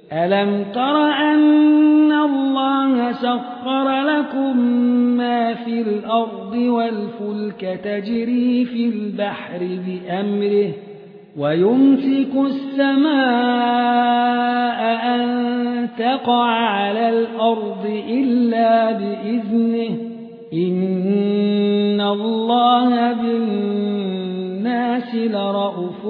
ألم تر أن الله سخر لكم ما في الأرض والفلك تجري في البحر بأمره ويمسك السماء أن تقع على الأرض إلا بإذنه إن الله بالناس لرءوف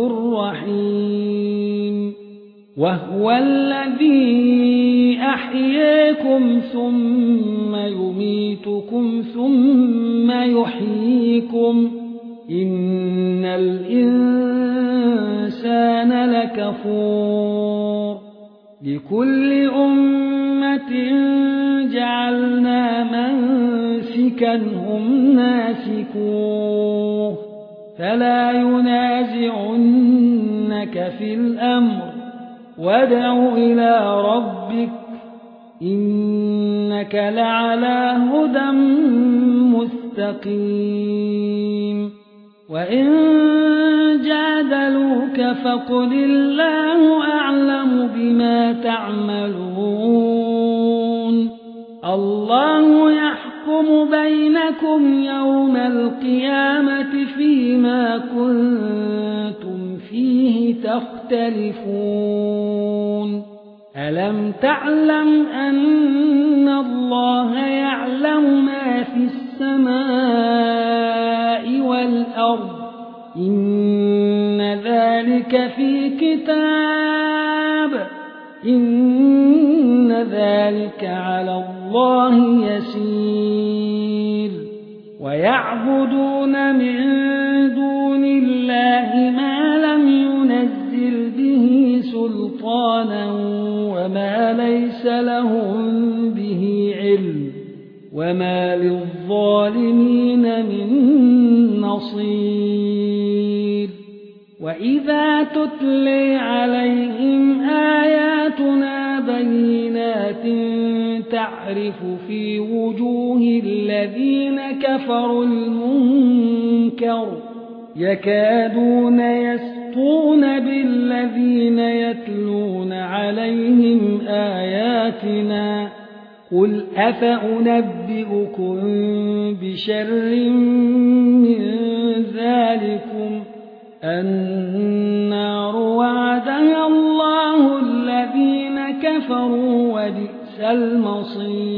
رحيم وهو الذي أحياكم ثم يميتكم ثم يحييكم إن الإنسان لكفور لكل أمة جعلنا منسكا هم ناسكوه فلا ينازعنك في الأمر وادع إلى ربك إنك لعلى هدى مستقيم وإن جادلوك فقل الله أعلم بما تعملون الله يحكم بينكم يوم القيامة فيما كنتم فيه تختلفون ألم تعلم أن الله يعلم ما في السماء والأرض إن ذلك في كتاب إن ذلك على الله يسير ويعبدون من دون الله ما لم ينزل به سلطانا وما ليس لهم به علم وما للظالمين من نصير وإذا تتلي عليهم آياتنا بينات تعرف في وجوه الذين كفروا المنكر يكادون يسطون بالذين يتلون عليهم آياتنا قل أفأنبئكم بشر من ذلكم النار وعدها الله الذين كفروا وبئس المصير